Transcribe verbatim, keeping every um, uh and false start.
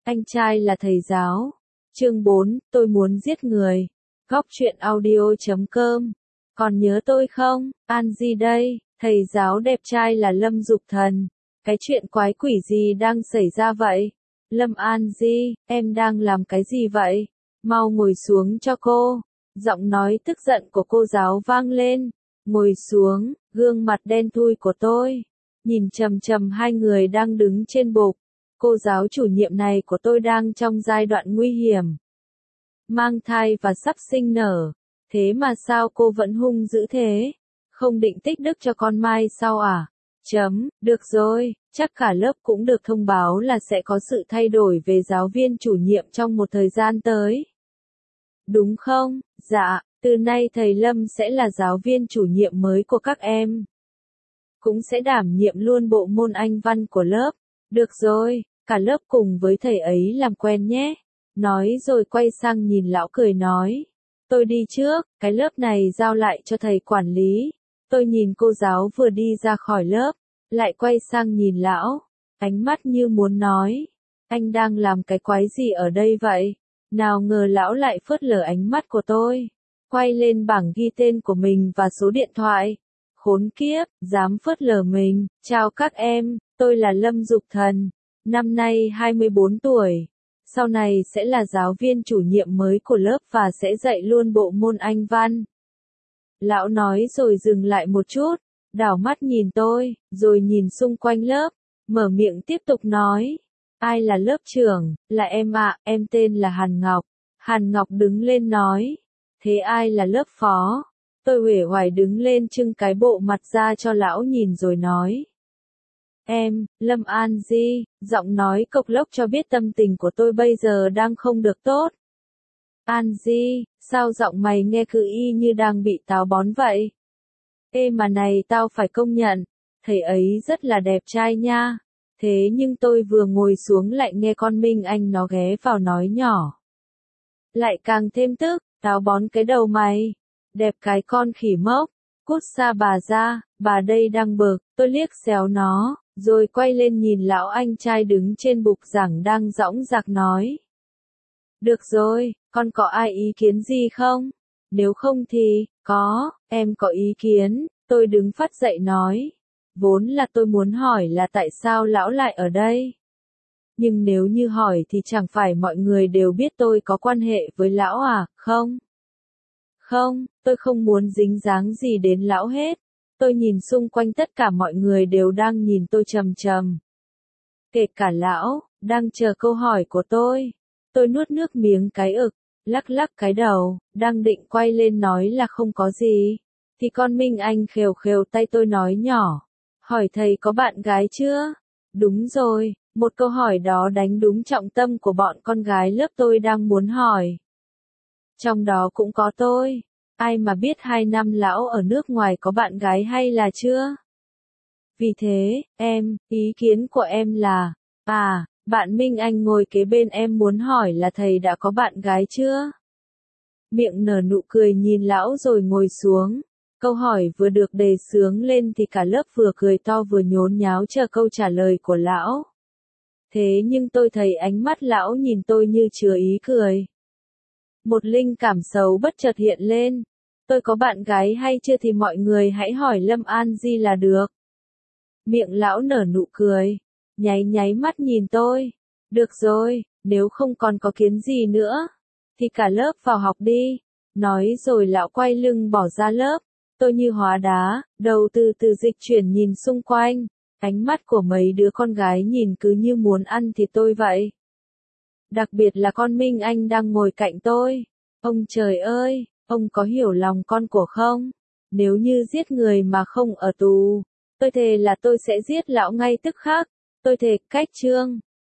Anh trai là thầy giáo. Chương bốn, tôi muốn giết người. Góc truyện audio chấm com. Còn nhớ tôi không? An Di đây, thầy giáo đẹp trai là Lâm Dục Thần. Cái chuyện quái quỷ gì đang xảy ra vậy? Lâm An Di, em đang làm cái gì vậy? Mau ngồi xuống cho cô. Giọng nói tức giận của cô giáo vang lên. Ngồi xuống, gương mặt đen thui của tôi. Nhìn chằm chằm hai người đang đứng trên bục. Cô giáo chủ nhiệm này của tôi đang trong giai đoạn nguy hiểm. Mang thai và sắp sinh nở. Thế mà sao cô vẫn hung dữ thế? Không định tích đức cho con mai sao à? Chấm, được rồi, chắc cả lớp cũng được thông báo là sẽ có sự thay đổi về giáo viên chủ nhiệm trong một thời gian tới. Đúng không? Dạ, từ nay thầy Lâm sẽ là giáo viên chủ nhiệm mới của các em. Cũng sẽ đảm nhiệm luôn bộ môn Anh văn của lớp. Được rồi, cả lớp cùng với thầy ấy làm quen nhé. Nói rồi quay sang nhìn lão cười nói. Tôi đi trước, cái lớp này giao lại cho thầy quản lý. Tôi nhìn cô giáo vừa đi ra khỏi lớp, lại quay sang nhìn lão, ánh mắt như muốn nói. Anh đang làm cái quái gì ở đây vậy? Nào ngờ lão lại phớt lờ ánh mắt của tôi. Quay lên bảng ghi tên của mình và số điện thoại. Khốn kiếp, dám phớt lờ mình. Chào các em, tôi là Lâm Dục Thần. Năm nay hai mươi bốn tuổi. Sau này sẽ là giáo viên chủ nhiệm mới của lớp và sẽ dạy luôn bộ môn Anh văn. Lão nói rồi dừng lại một chút, đảo mắt nhìn tôi, rồi nhìn xung quanh lớp, mở miệng tiếp tục nói. Ai là lớp trưởng? Là em ạ, à, em tên là Hàn Ngọc. Hàn Ngọc đứng lên nói. Thế ai là lớp phó? Tôi uể oải đứng lên trưng cái bộ mặt ra cho lão nhìn rồi nói. Em, Lâm An Di, giọng nói cộc lốc cho biết tâm tình của tôi bây giờ đang không được tốt. An Di, sao giọng mày nghe cứ y như đang bị táo bón vậy? Ê mà này tao phải công nhận, thầy ấy rất là đẹp trai nha. Thế nhưng tôi vừa ngồi xuống lại nghe con Minh Anh nó ghé vào nói nhỏ. Lại càng thêm tức, táo bón cái đầu mày. Đẹp cái con khỉ mốc, cút xa bà ra, bà đây đang bực, tôi liếc xéo nó, rồi quay lên nhìn lão anh trai đứng trên bục giảng đang dõng dạc nói. Được rồi, con có ai ý kiến gì không? Nếu không thì, có, em có ý kiến, tôi đứng phát dậy nói. Vốn là tôi muốn hỏi là tại sao lão lại ở đây. Nhưng nếu như hỏi thì chẳng phải mọi người đều biết tôi có quan hệ với lão à, không? Không, tôi không muốn dính dáng gì đến lão hết. Tôi nhìn xung quanh tất cả mọi người đều đang nhìn tôi trầm trầm. Kể cả lão, đang chờ câu hỏi của tôi. Tôi nuốt nước miếng cái ực, lắc lắc cái đầu, đang định quay lên nói là không có gì. Thì con Minh Anh khều khều tay tôi nói nhỏ. Hỏi thầy có bạn gái chưa? Đúng rồi, một câu hỏi đó đánh đúng trọng tâm của bọn con gái lớp tôi đang muốn hỏi. Trong đó cũng có tôi. Ai mà biết hai năm lão ở nước ngoài có bạn gái hay là chưa? Vì thế, em, ý kiến của em là, à, bạn Minh Anh ngồi kế bên em muốn hỏi là thầy đã có bạn gái chưa? Miệng nở nụ cười nhìn lão rồi ngồi xuống. Câu hỏi vừa được đề xướng lên thì cả lớp vừa cười to vừa nhốn nháo chờ câu trả lời của lão. Thế nhưng tôi thấy ánh mắt lão nhìn tôi như chứa ý cười. Một linh cảm xấu bất chợt hiện lên. Tôi có bạn gái hay chưa thì mọi người hãy hỏi Lâm An Di là được. Miệng lão nở nụ cười. Nháy nháy mắt nhìn tôi. Được rồi, nếu không còn có kiến gì nữa. Thì cả lớp vào học đi. Nói rồi lão quay lưng bỏ ra lớp. Tôi như hóa đá, đầu từ từ dịch chuyển nhìn xung quanh. Ánh mắt của mấy đứa con gái nhìn cứ như muốn ăn thịt tôi vậy. Đặc biệt là con Minh Anh đang ngồi cạnh tôi. Ông trời ơi, ông có hiểu lòng con của không? Nếu như giết người mà không ở tù, tôi thề là tôi sẽ giết lão ngay tức khắc. Tôi thề, cách chương.